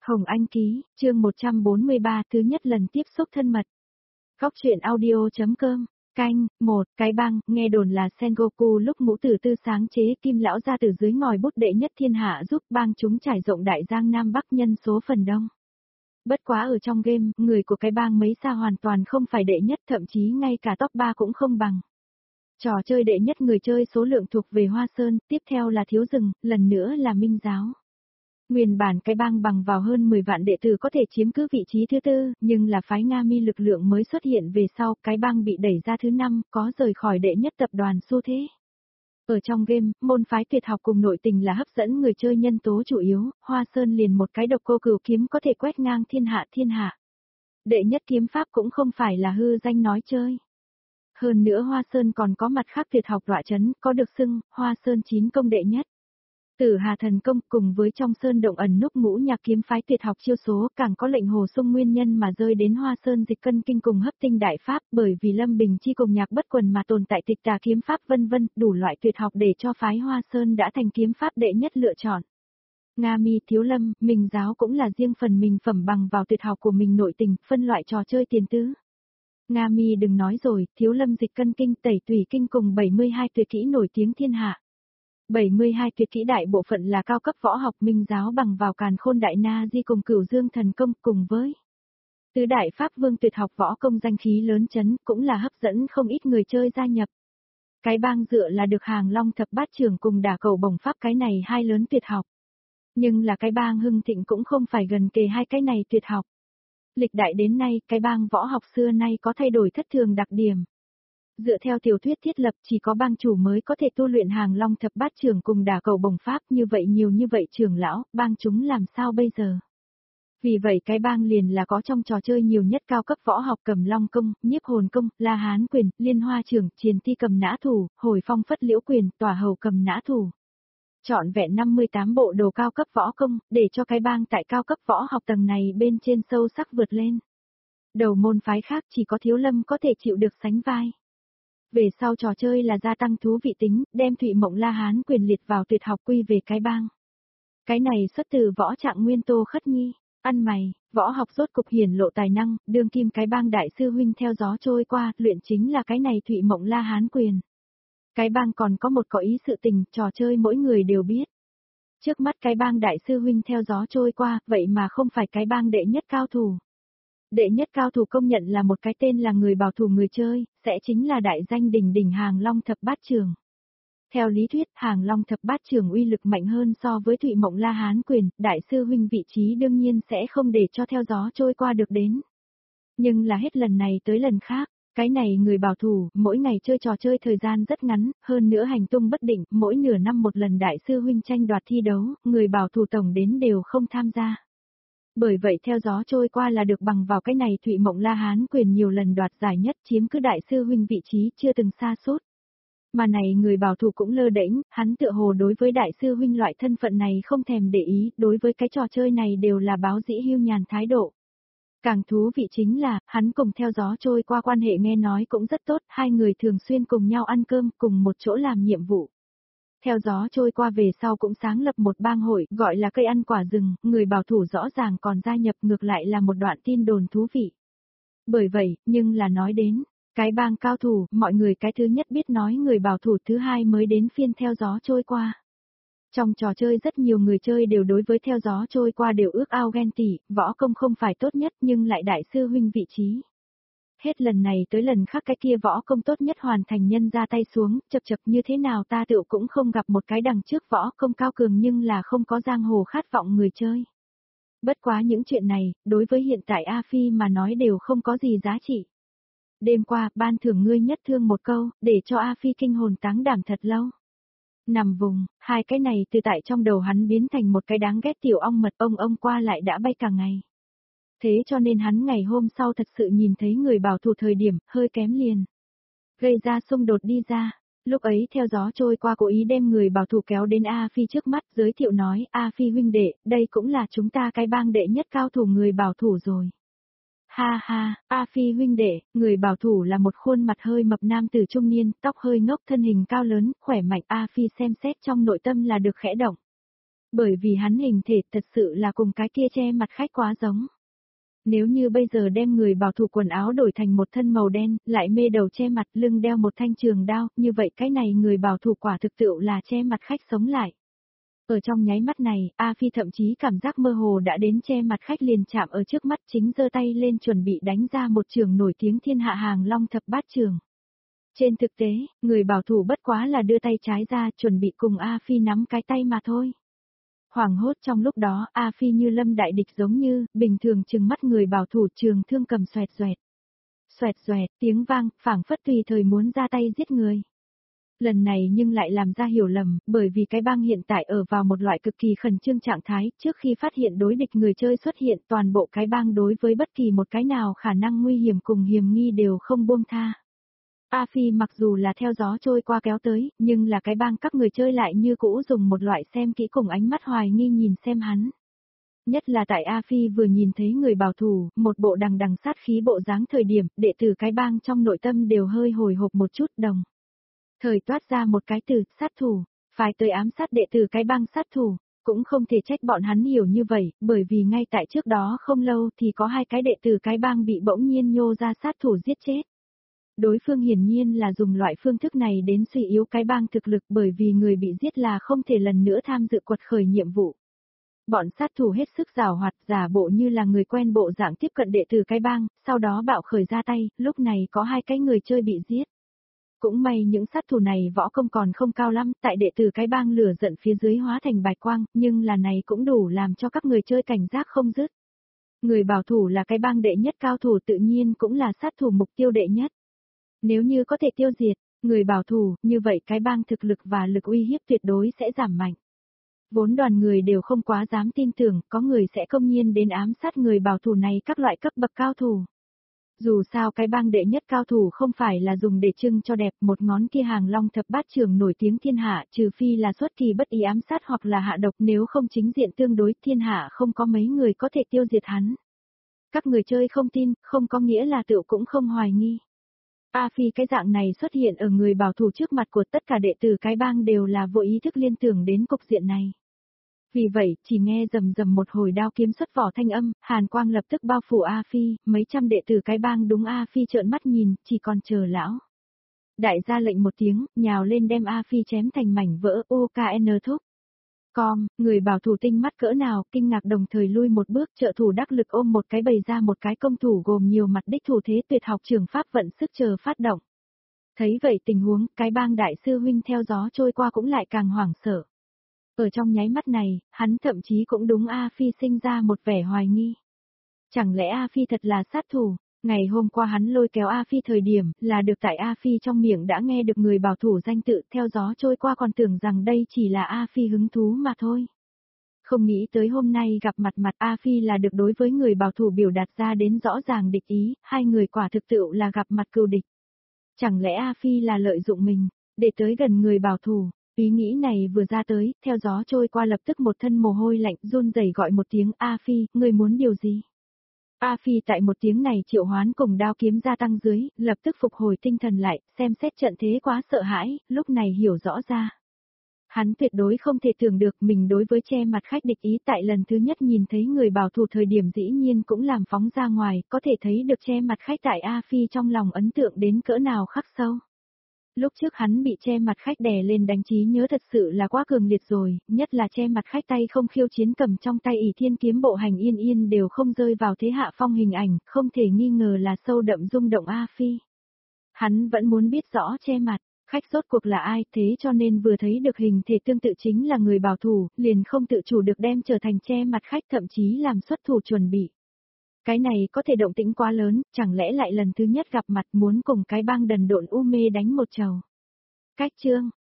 Hồng Anh ký, chương 143 thứ nhất lần tiếp xúc thân mật. Góc truyện audio.com, canh, cái băng, nghe đồn là Sengoku lúc ngũ tử tư sáng chế kim lão ra từ dưới ngòi bút đệ nhất thiên hạ giúp bang chúng trải rộng đại giang Nam Bắc nhân số phần đông. Bất quá ở trong game, người của cái bang mấy xa hoàn toàn không phải đệ nhất, thậm chí ngay cả top 3 cũng không bằng. Trò chơi đệ nhất người chơi số lượng thuộc về Hoa Sơn, tiếp theo là Thiếu Rừng, lần nữa là Minh Giáo. Nguyên bản cái bang bằng vào hơn 10 vạn đệ tử có thể chiếm cứ vị trí thứ tư, nhưng là phái Nga Mi lực lượng mới xuất hiện về sau, cái bang bị đẩy ra thứ 5, có rời khỏi đệ nhất tập đoàn xu thế. Ở trong game, môn phái tuyệt học cùng nội tình là hấp dẫn người chơi nhân tố chủ yếu, Hoa Sơn liền một cái độc cô cửu kiếm có thể quét ngang thiên hạ. Đệ nhất kiếm pháp cũng không phải là hư danh nói chơi. Hơn nữa Hoa Sơn còn có mặt khác tuyệt học tọa chấn, có được xưng, Hoa Sơn 9 công đệ nhất. Tử Hà thần công cùng với trong sơn động ẩn núp ngũ nhạc kiếm phái tuyệt học chiêu số, càng có lệnh hồ sung nguyên nhân mà rơi đến Hoa Sơn dịch cân kinh cùng hấp tinh đại pháp, bởi vì Lâm Bình chi cùng nhạc bất quần mà tồn tại tịch tà kiếm pháp vân vân, đủ loại tuyệt học để cho phái Hoa Sơn đã thành kiếm pháp đệ nhất lựa chọn. Nga Mi, Thiếu Lâm, Minh Giáo cũng là riêng phần mình phẩm bằng vào tuyệt học của mình nội tình, phân loại trò chơi tiền tứ. Nga Mi đừng nói rồi, Thiếu Lâm dịch cân kinh, tẩy tùy kinh cùng 72 tuyệt kỹ nổi tiếng thiên hạ. 72 tuyệt kỹ đại bộ phận là cao cấp võ học. Minh Giáo bằng vào Càn Khôn Đại Na Di cùng Cửu Dương thần công cùng với tứ đại pháp vương tuyệt học võ công danh khí lớn chấn, cũng là hấp dẫn không ít người chơi gia nhập. Cái bang dựa là được Hàng Long thập bát trưởng cùng Đả Cầu Bổng pháp cái này hai lớn tuyệt học. Nhưng là cái bang hưng thịnh cũng không phải gần kề hai cái này tuyệt học. Lịch đại đến nay, cái bang võ học xưa nay có thay đổi thất thường đặc điểm. Dựa theo tiểu thuyết thiết lập, chỉ có bang chủ mới có thể tu luyện Hàng Long thập bát trưởng cùng Đả Cầu Bổng pháp, như vậy nhiều như vậy trưởng lão, bang chúng làm sao bây giờ? Vì vậy cái bang liền là có trong trò chơi nhiều nhất cao cấp võ học Cầm Long công, Nhiếp Hồn công, La Hán quyền, Liên Hoa trưởng, Triền Ti cầm nã thủ, Hồi Phong phất liễu quyền, Tỏa Hầu cầm nã thủ. Chọn vẹn 58 bộ đồ cao cấp võ công, để cho cái bang tại cao cấp võ học tầng này bên trên sâu sắc vượt lên. Đầu môn phái khác chỉ có Thiếu Lâm có thể chịu được sánh vai. Về sau trò chơi là gia tăng thú vị tính, đem Thụy Mộng La Hán quyền liệt vào tuyệt học quy về cái bang. Cái này xuất từ võ trạng nguyên Tô Khất Nhi, ăn mày, võ học rốt cục hiển lộ tài năng, đương kim cái bang đại sư huynh theo gió trôi qua, luyện chính là cái này Thụy Mộng La Hán quyền. Cái bang còn có một có ý sự tình, trò chơi mỗi người đều biết. Trước mắt cái bang đại sư huynh theo gió trôi qua, vậy mà không phải cái bang đệ nhất cao thủ. Đệ nhất cao thủ công nhận là một cái tên là người bảo thủ người chơi, sẽ chính là đại danh đỉnh đỉnh Hàng Long thập bát trưởng. Theo lý thuyết, Hàng Long thập bát trưởng uy lực mạnh hơn so với Thụy Mộng La Hán quyền, đại sư huynh vị trí đương nhiên sẽ không để cho theo gió trôi qua được đến. Nhưng là hết lần này tới lần khác, cái này người bảo thủ, mỗi ngày chơi trò chơi thời gian rất ngắn, hơn nữa hành tung bất định, mỗi nửa năm một lần đại sư huynh tranh đoạt thi đấu, người bảo thủ tổng đến đều không tham gia. Bởi vậy theo gió trôi qua là được bằng vào cái này Thụy Mộng La Hán quyền nhiều lần đoạt giải nhất, chiếm cứ đại sư huynh vị trí chưa từng xa sút. Mà này người bảo thủ cũng lơ đễnh, hắn tựa hồ đối với đại sư huynh loại thân phận này không thèm để ý, đối với cái trò chơi này đều là báo dĩ hưu nhàn thái độ. Càng thú vị chính là, hắn cùng theo gió trôi qua quan hệ nghe nói cũng rất tốt, hai người thường xuyên cùng nhau ăn cơm, cùng một chỗ làm nhiệm vụ. Theo gió trôi qua về sau cũng sáng lập một bang hội, gọi là cây ăn quả rừng, người bảo thủ rõ ràng còn gia nhập, ngược lại là một đoạn tin đồn thú vị. Bởi vậy, nhưng là nói đến, cái bang cao thủ, mọi người cái thứ nhất biết nói người bảo thủ, thứ hai mới đến phiên theo gió trôi qua. Trong trò chơi rất nhiều người chơi đều đối với theo gió trôi qua đều ước ao ghen tị, võ công không phải tốt nhất nhưng lại đại sư huynh vị trí. Hết lần này tới lần khác cái kia võ công tốt nhất hoàn thành nhân ra tay xuống, chập như thế nào ta tựu cũng không gặp một cái đằng trước võ công cao cường nhưng là không có giang hồ khát vọng người chơi. Bất quá những chuyện này, đối với hiện tại A Phi mà nói đều không có gì giá trị. Đêm qua, ban thưởng ngươi nhất thương một câu, để cho A Phi kinh hồn táng đảm thật lâu. Nằm vùng, hai cái này từ tại trong đầu hắn biến thành một cái đáng ghét tiểu ong mật, ông qua lại đã bay cả ngày. Thế cho nên hắn ngày hôm sau thật sự nhìn thấy người bảo thủ thời điểm, hơi kém liền. Gây ra xung đột đi ra, lúc ấy theo gió trôi qua cố ý đem người bảo thủ kéo đến A Phi trước mắt giới thiệu nói, A Phi huynh đệ, đây cũng là chúng ta cái bang đệ nhất cao thủ người bảo thủ rồi. Ha ha, A Phi huynh đệ, người bảo thủ là một khuôn mặt hơi mập nam tử trung niên, tóc hơi ngốc thân hình cao lớn, khỏe mạnh A Phi xem xét trong nội tâm là được khẽ động. Bởi vì hắn hình thể thật sự là cùng cái kia che mặt khách quá giống. Nếu như bây giờ đem người bảo thủ quần áo đổi thành một thân màu đen, lại mê đầu che mặt lưng đeo một thanh trường đao, như vậy cái này người bảo thủ quả thực tự là che mặt khách sống lại. Ở trong nháy mắt này, A Phi thậm chí cảm giác mơ hồ đã đến che mặt khách liền chạm ở trước mắt chính giơ tay lên chuẩn bị đánh ra một trường nổi tiếng thiên hạ hàng long thập bát trường. Trên thực tế, người bảo thủ bất quá là đưa tay trái ra chuẩn bị cùng A Phi nắm cái tay mà thôi. Hoảng hốt trong lúc đó, A Phi như lâm đại địch giống như, bình thường chừng mắt người bảo thủ trường thương cầm xoẹt xoẹt. Xoẹt xoẹt, tiếng vang, phảng phất tùy thời muốn ra tay giết người. Lần này nhưng lại làm ra hiểu lầm, bởi vì cái bang hiện tại ở vào một loại cực kỳ khẩn trương trạng thái, trước khi phát hiện đối địch người chơi xuất hiện toàn bộ cái bang đối với bất kỳ một cái nào khả năng nguy hiểm cùng hiểm nghi đều không buông tha. A Phi mặc dù là theo gió trôi qua kéo tới, nhưng là cái bang các người chơi lại như cũ dùng một loại xem kỹ cùng ánh mắt hoài nghi nhìn xem hắn. Nhất là tại A Phi vừa nhìn thấy người bảo thủ, một bộ đằng đằng sát khí bộ dáng thời điểm, đệ tử cái bang trong nội tâm đều hơi hồi hộp một chút đồng. Thời toát ra một cái từ, sát thủ, phải tới ám sát đệ tử cái bang sát thủ, cũng không thể trách bọn hắn hiểu như vậy, bởi vì ngay tại trước đó không lâu thì có hai cái đệ tử cái bang bị bỗng nhiên nhô ra sát thủ giết chết. Đối phương hiển nhiên là dùng loại phương thức này đến suy yếu cái bang thực lực bởi vì người bị giết là không thể lần nữa tham dự quật khởi nhiệm vụ. Bọn sát thủ hết sức giảo hoạt giả bộ như là người quen bộ dạng tiếp cận đệ tử cái bang, sau đó bạo khởi ra tay, lúc này có hai cái người chơi bị giết. Cũng may những sát thủ này võ công còn không cao lắm, tại đệ tử cái bang lửa giận phía dưới hóa thành bạch quang, nhưng là này cũng đủ làm cho các người chơi cảnh giác không dứt. Người bảo thủ là cái bang đệ nhất cao thủ tự nhiên cũng là sát thủ mục tiêu đệ nhất. Nếu như có thể tiêu diệt, người bảo thủ, như vậy cái bang thực lực và lực uy hiếp tuyệt đối sẽ giảm mạnh. Vốn đoàn người đều không quá dám tin tưởng, có người sẽ công nhiên đến ám sát người bảo thủ này các loại cấp bậc cao thủ. Dù sao cái bang đệ nhất cao thủ không phải là dùng để trưng cho đẹp một ngón kia hàng long thập bát trường nổi tiếng thiên hạ trừ phi là xuất kỳ bất ý ám sát hoặc là hạ độc nếu không chính diện tương đối thiên hạ không có mấy người có thể tiêu diệt hắn. Các người chơi không tin, không có nghĩa là tự cũng không hoài nghi. A Phi cái dạng này xuất hiện ở người bảo thủ trước mặt của tất cả đệ tử cái bang đều là vô ý thức liên tưởng đến cục diện này. Vì vậy, chỉ nghe rầm rầm một hồi đao kiếm xuất vỏ thanh âm, hàn quang lập tức bao phủ A Phi, mấy trăm đệ tử cái bang đúng A Phi trợn mắt nhìn, chỉ còn chờ lão. Đại gia lệnh một tiếng, nhào lên đem A Phi chém thành mảnh vỡ OKN thúc. Người bảo thủ tinh mắt cỡ nào, kinh ngạc đồng thời lui một bước trợ thủ đắc lực ôm một cái bày ra một cái công thủ gồm nhiều mặt đích thủ thế tuyệt học trường pháp vận sức chờ phát động. Thấy vậy tình huống, cái bang đại sư huynh theo gió trôi qua cũng lại càng hoảng sợ. Ở trong nháy mắt này, hắn thậm chí cũng đúng A Phi sinh ra một vẻ hoài nghi. Chẳng lẽ A Phi thật là sát thủ? Ngày hôm qua hắn lôi kéo A Phi thời điểm, là được tại A Phi trong miệng đã nghe được người bảo thủ danh tự theo gió trôi qua còn tưởng rằng đây chỉ là A Phi hứng thú mà thôi. Không nghĩ tới hôm nay gặp mặt A Phi là được đối với người bảo thủ biểu đạt ra đến rõ ràng địch ý, hai người quả thực tự là gặp mặt cừu địch. Chẳng lẽ A Phi là lợi dụng mình, để tới gần người bảo thủ? Ý nghĩ này vừa ra tới, theo gió trôi qua lập tức một thân mồ hôi lạnh run rẩy gọi một tiếng A Phi, ngươi muốn điều gì? A Phi tại một tiếng này triệu hoán cùng đao kiếm gia tăng dưới, lập tức phục hồi tinh thần lại, xem xét trận thế quá sợ hãi, lúc này hiểu rõ ra. Hắn tuyệt đối không thể tưởng được mình đối với che mặt khách địch ý tại lần thứ nhất nhìn thấy người bảo thủ thời điểm dĩ nhiên cũng làm phóng ra ngoài, có thể thấy được che mặt khách tại A Phi trong lòng ấn tượng đến cỡ nào khắc sâu. Lúc trước hắn bị che mặt khách đè lên đánh trí nhớ thật sự là quá cường liệt rồi, nhất là che mặt khách tay không khiêu chiến cầm trong tay ỷ thiên kiếm bộ hành yên yên đều không rơi vào thế hạ phong hình ảnh, không thể nghi ngờ là sâu đậm rung động A Phi. Hắn vẫn muốn biết rõ che mặt, khách rốt cuộc là ai thế cho nên vừa thấy được hình thể tương tự chính là người bảo thủ, liền không tự chủ được đem trở thành che mặt khách thậm chí làm xuất thủ chuẩn bị. Cái này có thể động tĩnh quá lớn, chẳng lẽ lại lần thứ nhất gặp mặt muốn cùng cái bang đần độn u mê đánh một trầu. Cách chương,